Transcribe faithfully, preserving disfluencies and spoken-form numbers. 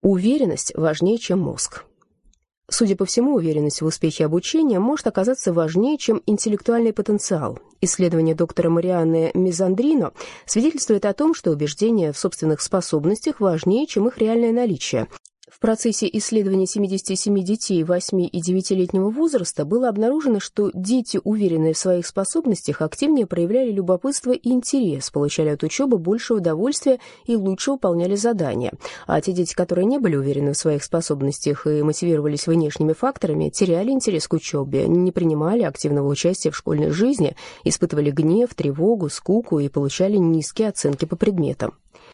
Уверенность важнее, чем мозг. Судя по всему, уверенность в успехе обучения может оказаться важнее, чем интеллектуальный потенциал. Исследование доктора Марианны Мезандрино свидетельствует о том, что убеждение в собственных способностях важнее, чем их реальное наличие. В процессе исследования семидесяти семи детей восьми- и девятилетнего возраста было обнаружено, что дети, уверенные в своих способностях, активнее проявляли любопытство и интерес, получали от учебы больше удовольствия и лучше выполняли задания. А те дети, которые не были уверены в своих способностях и мотивировались внешними факторами, теряли интерес к учебе, не принимали активного участия в школьной жизни, испытывали гнев, тревогу, скуку и получали низкие оценки по предметам.